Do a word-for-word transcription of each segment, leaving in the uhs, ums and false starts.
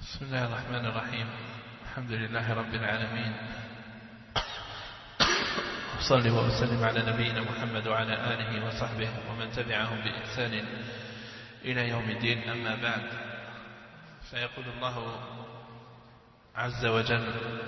بسم الله الرحمن الرحيم. الحمد لله رب العالمين، أصلي وأسلم على نبينا محمد وعلى آله وصحبه ومن تبعهم بإحسان إلى يوم الدين. أما بعد، فيقول الله عز وجل: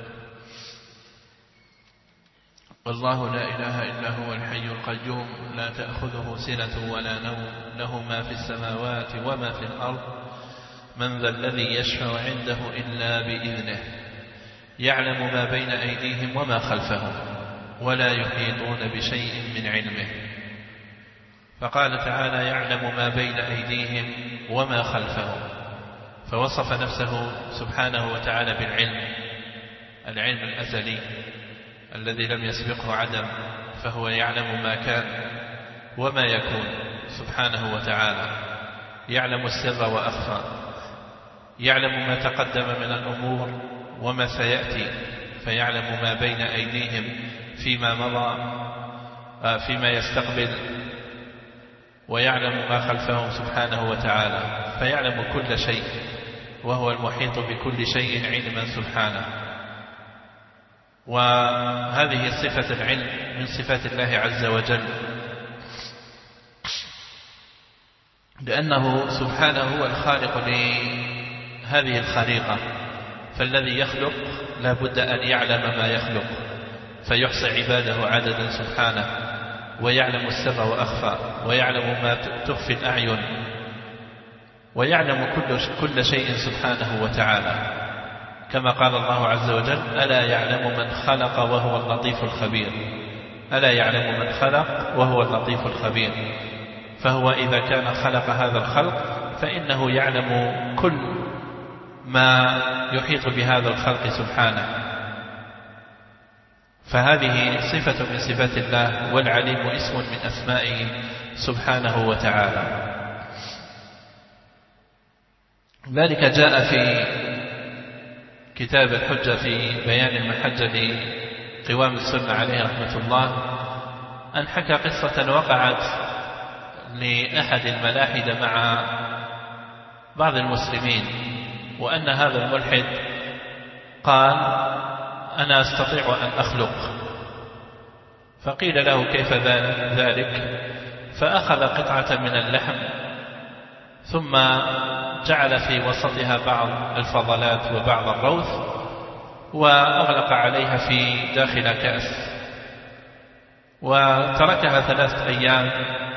والله لا إله إلا هو الحي القيوم لا تأخذه سنة ولا نوم له ما في السماوات وما في الأرض من ذا الذي يشفع عنده إلا بإذنه يعلم ما بين أيديهم وما خلفهم ولا يحيطون بشيء من علمه. فقال تعالى: يعلم ما بين أيديهم وما خلفهم، فوصف نفسه سبحانه وتعالى بالعلم، العلم الأزلي الذي لم يسبقه عدم، فهو يعلم ما كان وما يكون سبحانه وتعالى، يعلم السر وأخفى، يعلم ما تقدم من الأمور وما سيأتي، فيعلم ما بين أيديهم فيما مضى فيما يستقبل، ويعلم ما خلفهم سبحانه وتعالى، فيعلم كل شيء، وهو المحيط بكل شيء علما سبحانه. وهذه صفة العلم من صفات الله عز وجل، لأنه سبحانه هو الخالق لهذه الخليقة، فالذي يخلق لا بد أن يعلم ما يخلق، فيحصي عباده عددا سبحانه، ويعلم السر وأخفى، ويعلم ما تخفي الأعين، ويعلم كل كل شيء سبحانه وتعالى، كما قال الله عز وجل: ألا يعلم من خلق وهو اللطيف الخبير. ألا يعلم من خلق وهو اللطيف الخبير. فهو إذا كان خلق هذا الخلق فإنه يعلم كل ما يحيط بهذا الخلق سبحانه. فهذه صفة من صفات الله، والعليم اسم من أسمائه سبحانه وتعالى. ذلك جاء في كتاب الحجة في بيان المحجة لقوام السنة عليه رحمة الله، أن حكى قصة وقعت لأحد الملاحدة مع بعض المسلمين، وأن هذا الملحد قال: أنا أستطيع أن أخلق. فقيل له: كيف ذلك؟ فأخذ قطعة من اللحم ثم جعل في وسطها بعض الفضلات وبعض الروث، وأغلق عليها في داخل كأس، وتركها ثلاثة أيام،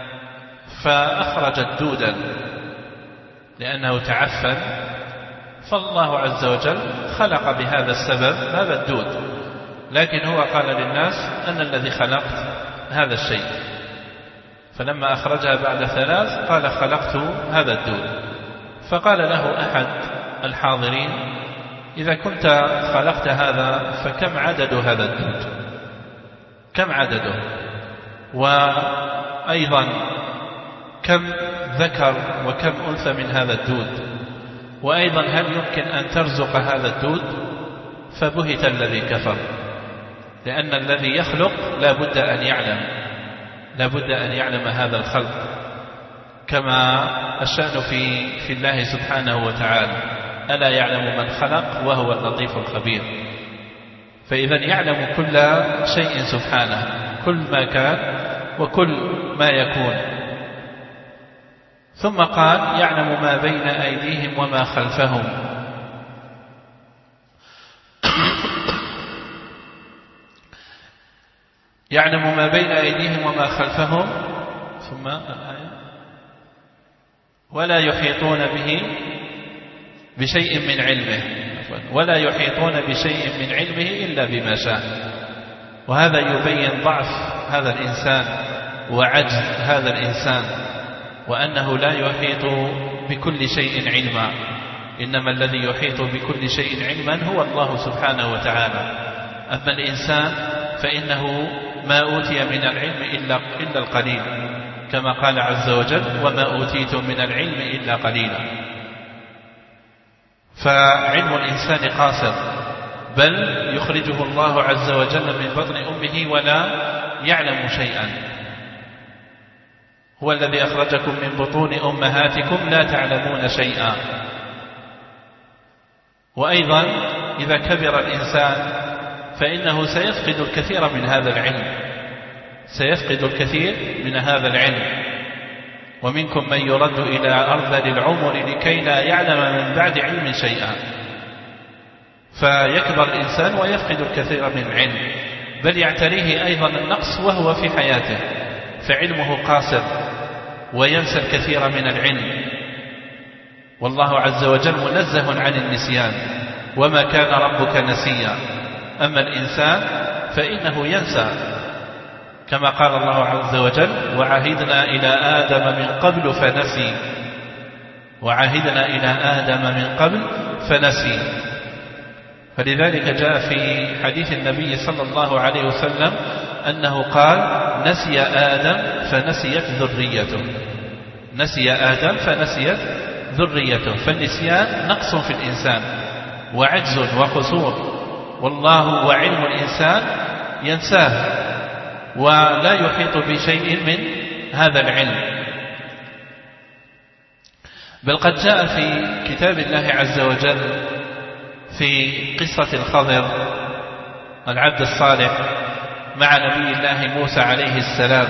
فأخرجت دودا لأنه تعفن، فالله عز وجل خلق بهذا السبب هذا الدود، لكن هو قال للناس: أنا الذي خلقت هذا الشيء. فلما أخرجها بعد ثلاث قال: خلقت هذا الدود. فقال له أحد الحاضرين: إذا كنت خلقت هذا فكم عدد هذا الدود؟ كم عدده؟ وأيضا كم ذكر وكم أنثى من هذا الدود؟ وأيضا هل يمكن أن ترزق هذا الدود؟ فبهت الذي كفر، لأن الذي يخلق لا بد أن يعلم لا بد أن يعلم هذا الخلق، كما الشأن في في الله سبحانه وتعالى: ألا يعلم من خلق وهو اللطيف الخبير. فإذا يعلم كل شيء سبحانه، كل ما كان وكل ما يكون. ثم قال: يعلم ما بين أيديهم وما خلفهم. يعلم ما بين أيديهم وما خلفهم. ثم الآية: ولا يحيطون به بشيء من علمه ولا يحيطون بشيء من علمه إلا بما شاء. وهذا يبين ضعف هذا الإنسان وعجز هذا الإنسان، وأنه لا يحيط بكل شيء علما، إنما الذي يحيط بكل شيء علما هو الله سبحانه وتعالى. أما الإنسان فإنه ما أوتي من العلم إلا, إلا القليل، كما قال عز وجل: وما أوتيتم من العلم إلا قليلا. فعلم الإنسان قاصر، بل يخرجه الله عز وجل من بطن أمه ولا يعلم شيئا. هو الذي أخرجكم من بطون أمهاتكم لا تعلمون شيئا. وأيضا إذا كبر الإنسان فإنه سيفقد الكثير من هذا العلم سيفقد الكثير من هذا العلم ومنكم من يرد إلى أرذل العمر لكي لا يعلم من بعد علم شيئا، فيكبر الإنسان ويفقد الكثير من العلم، بل يعتريه أيضا النقص وهو في حياته، فعلمه قاصر وينسى الكثير من العلم. والله عز وجل منزه عن النسيان، وما كان ربك نسيا. أما الإنسان فإنه ينسى، كما قال الله عز وجل: وعهدنا إلى آدم من قبل فنسي وعهدنا إلى آدم من قبل فنسي فلذلك جاء في حديث النبي صلى الله عليه وسلم أنه قال: نسي آدم فنسيت ذريته نسي آدم فنسيت ذريته فالنسيان نقص في الإنسان وعجز وقصور، والله وعلم الإنسان ينساه ولا يحيط بشيء من هذا العلم. بل قد جاء في كتاب الله عز وجل في قصة الخضر العبد الصالح مع نبي الله موسى عليه السلام.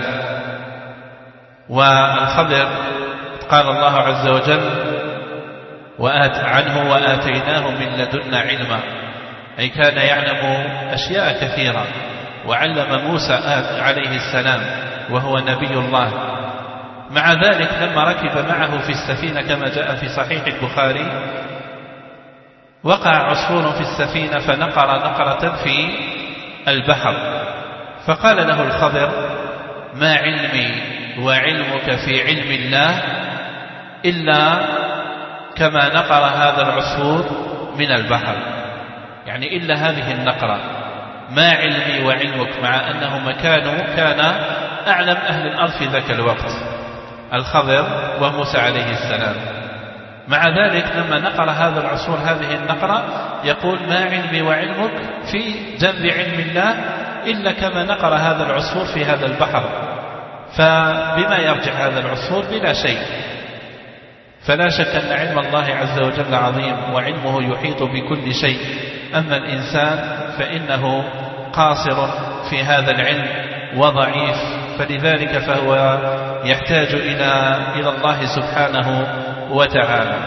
والخضر قال الله عز وجل وآت عنه وآتيناه من لدنا علما، أي كان يعلم أشياء كثيرة، وعلم موسى عليه السلام وهو نبي الله. مع ذلك لما ركب معه في السفينة كما جاء في صحيح البخاري وقع عصفور في السفينة فنقر نقرة في البحر، فقال له الخضر: ما علمي وعلمك في علم الله إلا كما نقر هذا العصفور من البحر، يعني إلا هذه النقرة. ما علمي وعلمك، مع أنه مكانه كان أعلم أهل الأرض في ذاك الوقت، الخضر وموسى عليه السلام. مع ذلك لما نقر هذا العصفور هذه النقرة يقول: ما علمي وعلمك في جنب علم الله إلا كما نقر هذا العصفور في هذا البحر. فبما يرجع هذا العصفور؟ بلا شيء. فلا شك أن علم الله عز وجل عظيم وعلمه يحيط بكل شيء. أما الإنسان فإنه قاصر في هذا العلم وضعيف، فلذلك فهو يحتاج إلى إلى الله سبحانه وتعالى.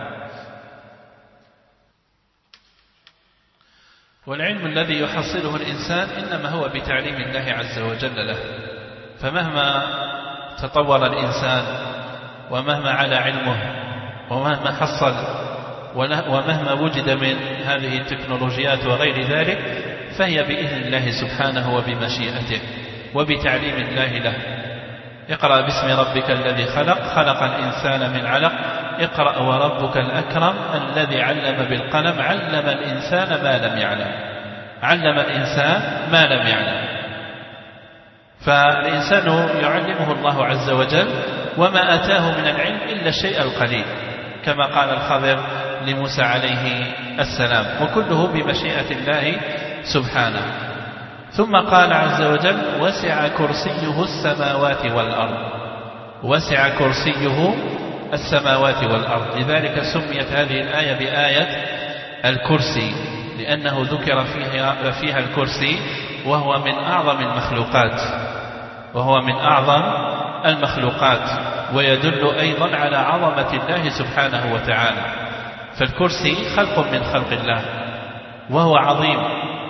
والعلم الذي يحصله الإنسان إنما هو بتعليم الله عز وجل له، فمهما تطور الإنسان ومهما على علمه ومهما حصل ومهما وجد من هذه التكنولوجيات وغير ذلك فهي بإذن الله سبحانه وبمشيئته وبتعليم الله له. اقرأ باسم ربك الذي خلق خلق الإنسان من علق اقرأ وربك الأكرم الذي علم بالقلم علم الإنسان ما لم يعلم علم الإنسان ما لم يعلم. فالإنسان يعلمه الله عز وجل وما آتاه من العلم إلا الشيء القليل، كما قال الخضر لموسى عليه السلام، وكله بمشيئة الله سبحانه. ثم قال عز وجل: وسع كرسيه السماوات والأرض وسع كرسيه السماوات والأرض. لذلك سميت هذه الآية بآية الكرسي، لأنه ذكر فيها, فيها الكرسي وهو من أعظم المخلوقات وهو من أعظم المخلوقات ويدل أيضا على عظمة الله سبحانه وتعالى. فالكرسي خلق من خلق الله وهو عظيم.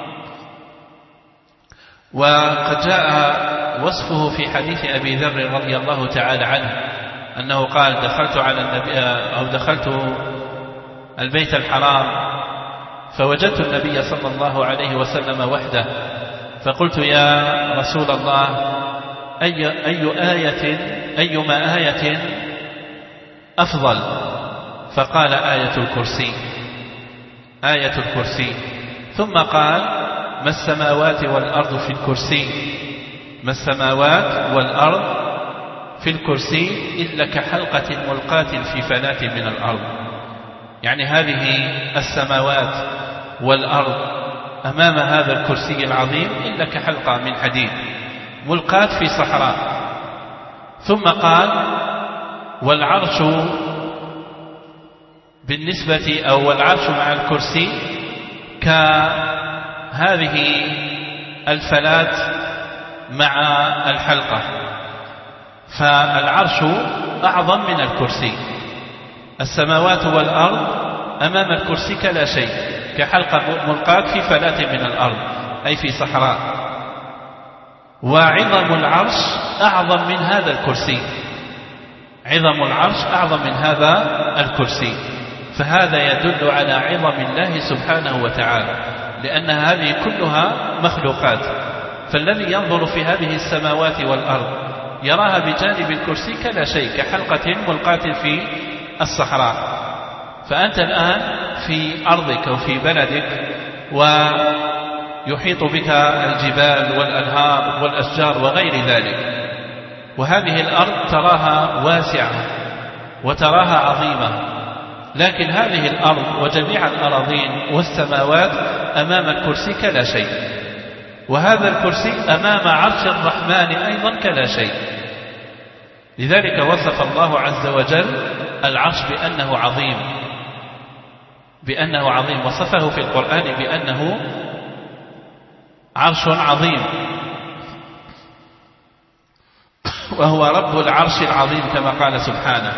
وقد جاء وصفه في حديث أبي ذر رضي الله تعالى عنه أنه قال: دخلت على النبي أو دخلت البيت الحرام فوجدت النبي صلى الله عليه وسلم وحده، فقلت: يا رسول الله، أي, أي آية أيما آية أفضل؟ فقال: آية الكرسي آية الكرسي. ثم قال: ما السماوات والأرض في الكرسي ما السماوات والأرض في الكرسي إلا كحلقة ملقاة في فلاة من الأرض. يعني هذه السماوات والأرض أمام هذا الكرسي العظيم إلا كحلقة من حديد ملقاة في صحراء. ثم قال: والعرش بالنسبة أو العرش مع الكرسي كهذه الفلات مع الحلقة، فالعرش أعظم من الكرسي. السماوات والأرض أمام الكرسي كلا شيء، كحلقة ملقاة في فلاة من الأرض أي في صحراء. وعظم العرش أعظم من هذا الكرسي، عظم العرش أعظم من هذا الكرسي. فهذا يدل على عظم الله سبحانه وتعالى، لأن هذه كلها مخلوقات. فالذي ينظر في هذه السماوات والأرض يراها بجانب الكرسي كلا شيء، كحلقة ملقاة في الصحراء. فأنت الآن في أرضك وفي بلدك ويحيط بك الجبال والأنهار والأشجار وغير ذلك، وهذه الأرض تراها واسعة وتراها عظيمة، لكن هذه الأرض وجميع الأراضين والسماوات أمام الكرسي كلا شيء، وهذا الكرسي أمام عرش الرحمن أيضا كلا شيء. لذلك وصف الله عز وجل العرش بأنه عظيم، بأنه عظيم، وصفه في القرآن بأنه عرش عظيم، وهو رب العرش العظيم كما قال سبحانه.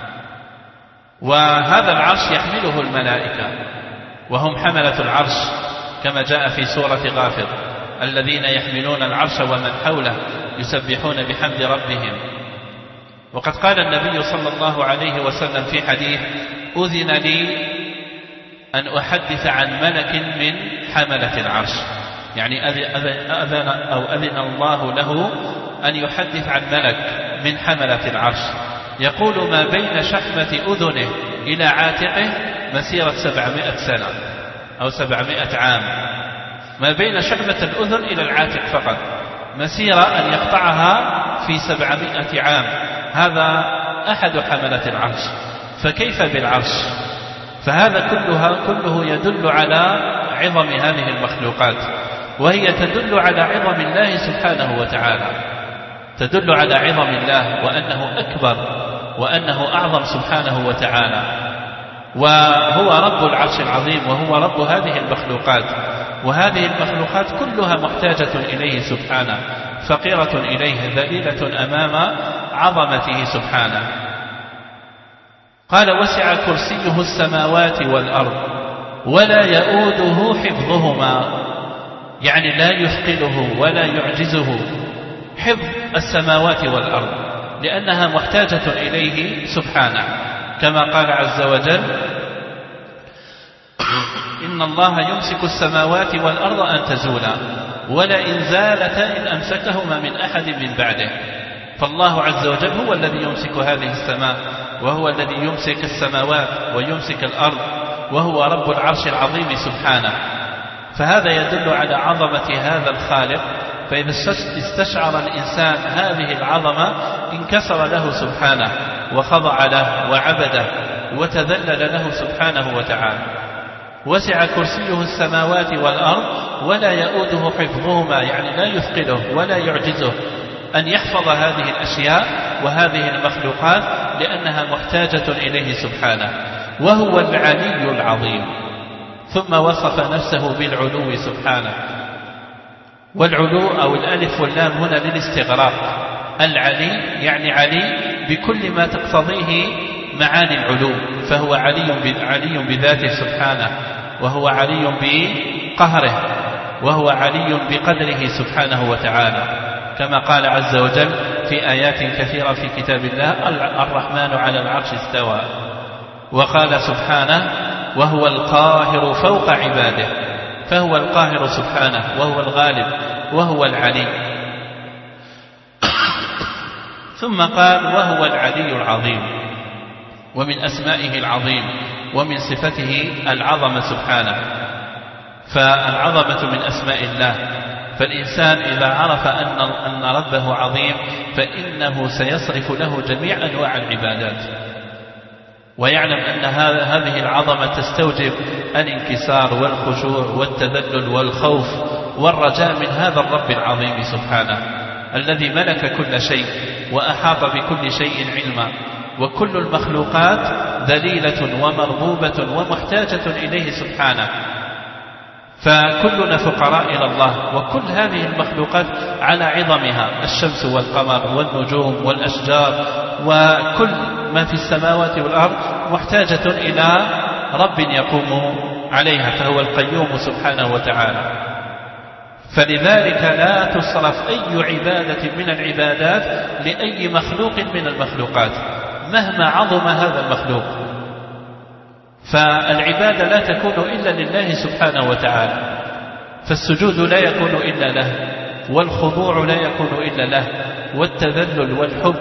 وهذا العرش يحمله الملائكة وهم حملة العرش كما جاء في سورة غافر: الذين يحملون العرش ومن حوله يسبحون بحمد ربهم. وقد قال النبي صلى الله عليه وسلم في حديث: أذن لي أن أحدث عن ملك من حملة العرش، يعني أذن أو أذن الله له أن يحدث عن ملك من حملة العرش يقول: ما بين شحمة أذنه إلى عاتقه مسيرة سبعمائة سنة أو سبعمائة عام. ما بين شحمة الأذن إلى العاتق فقط مسيرة أن يقطعها في سبعمائة عام. هذا أحد حملة العرش، فكيف بالعرش؟ فهذا كلها كله يدل على عظم هذه المخلوقات، وهي تدل على عظم الله سبحانه وتعالى، تدل على عظم الله وأنه أكبر وأنه أعظم سبحانه وتعالى، وهو رب العرش العظيم، وهو رب هذه المخلوقات. وهذه المخلوقات كلها محتاجة إليه سبحانه، فقيرة إليه، ذليلة أمام عظمته سبحانه. قال: وسع كرسيه السماوات والأرض ولا يؤوده حفظهما، يعني لا يثقله ولا يعجزه حفظ السماوات والأرض، لأنها محتاجة إليه سبحانه، كما قال عز وجل: إن الله يمسك السماوات والأرض أن تزولا ولئن زالتا إن أمسكهما من أحد من بعده. فالله عز وجل هو الذي يمسك هذه السماء، وهو الذي يمسك السماوات ويمسك الأرض، وهو رب العرش العظيم سبحانه. فهذا يدل على عظمة هذا الخالق. فإذا استشعر الإنسان هذه العظمة انكسر له سبحانه وخضع له وعبده وتذلل له سبحانه وتعالى. وسع كرسيه السماوات والأرض ولا يؤوده حفظهما، يعني لا يثقله ولا يعجزه أن يحفظ هذه الأشياء وهذه المخلوقات، لأنها محتاجة إليه سبحانه، وهو العلي العظيم. ثم وصف نفسه بالعلو سبحانه. والعلو أو الألف واللام هنا للاستغراق. العلي يعني علي بكل ما تقتضيه معاني العلو، فهو علي علي بذاته سبحانه، وهو علي بقهره، وهو علي بقدره سبحانه وتعالى، كما قال عز وجل في آيات كثيرة في كتاب الله: الرحمن على العرش استوى. وقال سبحانه: وهو القاهر فوق عباده، فهو القاهر سبحانه، وهو الغالب، وهو العلي. ثم قال: وهو العلي العظيم. ومن أسمائه العظيم، ومن صفته العظمة سبحانه. فالعظمة من أسماء الله، فالإنسان إذا عرف أن أن ربه عظيم فإنه سيصرف له جميع أنواع العبادات، ويعلم أن هذه العظمة تستوجب الانكسار والخشوع والتذلل والخوف والرجاء من هذا الرب العظيم سبحانه، الذي ملك كل شيء وأحاط بكل شيء علما، وكل المخلوقات ذليلة ومربوبة ومحتاجة إليه سبحانه، فكلنا فقراء إلى الله. وكل هذه المخلوقات على عظمها، الشمس والقمر والنجوم والأشجار وكل ما في السماوات والأرض محتاجة إلى رب يقوم عليها، فهو القيوم سبحانه وتعالى. فلذلك لا تصرف أي عبادة من العبادات لأي مخلوق من المخلوقات مهما عظم هذا المخلوق. فالعبادة لا تكون إلا لله سبحانه وتعالى، فالسجود لا يكون إلا له، والخضوع لا يكون إلا له، والتذلل والحب،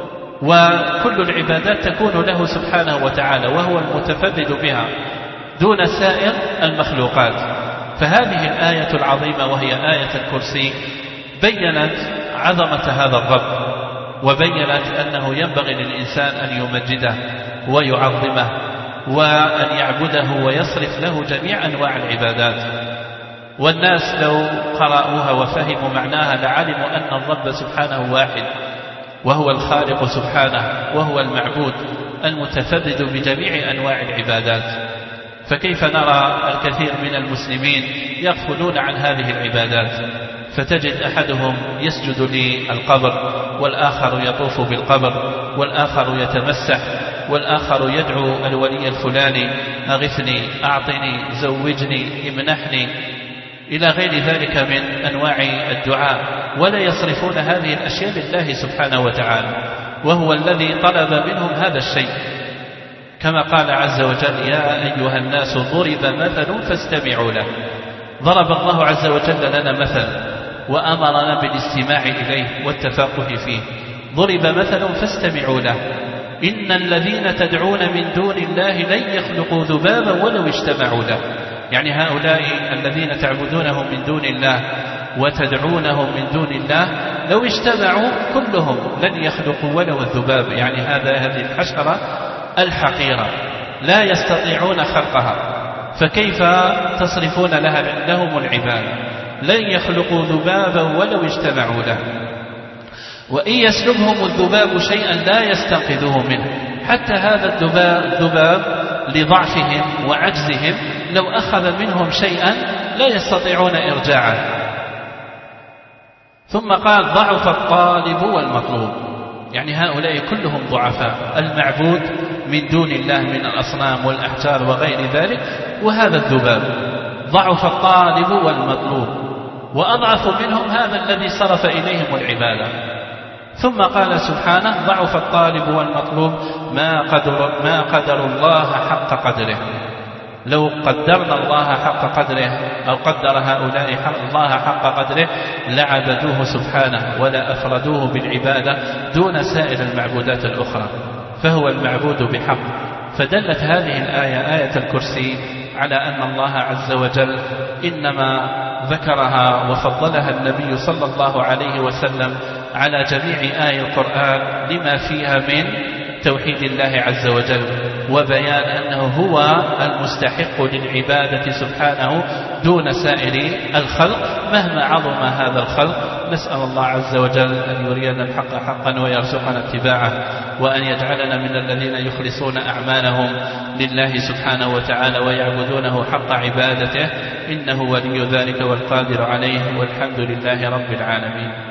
وكل العبادات تكون له سبحانه وتعالى، وهو المتفرد بها دون سائر المخلوقات. فهذه الآية العظيمة وهي آية الكرسي بيّنت عظمة هذا الرب، وبيّنت أنه ينبغي للإنسان أن يمجده ويعظمه وأن يعبده ويصرف له جميع أنواع العبادات. والناس لو قرأوها وفهموا معناها لعلموا أن الرب سبحانه واحد، وهو الخالق سبحانه، وهو المعبود المتفرد بجميع أنواع العبادات. فكيف نرى الكثير من المسلمين يغفلون عن هذه العبادات، فتجد أحدهم يسجد للقبر، والآخر يطوف بالقبر، والآخر يتمسح، والآخر يدعو الولي الفلاني أغثني، أعطني، زوجني، امنحني، إلى غير ذلك من أنواع الدعاء، ولا يصرفون هذه الأشياء لله سبحانه وتعالى، وهو الذي طلب منهم هذا الشيء، كما قال عز وجل: يا أيها الناس ضرب مثل فاستمعوا له. ضرب الله عز وجل لنا مثل وأمرنا بالاستماع إليه والتفقه فيه. ضرب مثل فاستمعوا له. إن الذين تدعون من دون الله لن يخلقوا ذبابا ولو اجتمعوا له. يعني هؤلاء الذين تعبدونهم من دون الله وتدعونهم من دون الله لو اجتمعوا كلهم لن يخلقوا ولو الذباب، يعني هذا هذه الحشرة الحقيرة لا يستطيعون خلقها، فكيف تصرفون لها لهم العبادة؟ لن يخلقوا ذبابا ولو اجتمعوا له، وإن يسلبهم الذباب شيئا لا يستنقذوه منه. حتى هذا الذباب, الذباب لضعفهم وعجزهم لو أخذ منهم شيئا لا يستطيعون إرجاعه. ثم قال: ضعف الطالب والمطلوب، يعني هؤلاء كلهم ضعفاء، المعبود من دون الله من الأصنام والأحجار وغير ذلك، وهذا الذباب. ضعف الطالب والمطلوب، وأضعف منهم هذا الذي صرف إليهم العبادة. ثم قال سبحانه: ضعف الطالب والمطلوب ما قدر, ما قدر الله حق قدره. لو قدرنا الله حق قدره أو قدر هؤلاء الله حق قدره لعبدوه سبحانه ولا أفردوه بالعبادة دون سائر المعبودات الأخرى، فهو المعبود بحق. فدلت هذه الآية، آية الكرسي، على أن الله عز وجل إنما ذكرها وفضلها النبي صلى الله عليه وسلم على جميع آي القرآن لما فيها من توحيد الله عز وجل، وبيان أنه هو المستحق للعبادة سبحانه دون سائر الخلق مهما عظم هذا الخلق. نسأل الله عز وجل أن يرينا الحق حقا ويرزقنا اتباعه، وأن يجعلنا من الذين يخلصون أعمالهم لله سبحانه وتعالى ويعبدونه حق عبادته، إنه ولي ذلك والقادر عليه، والحمد لله رب العالمين.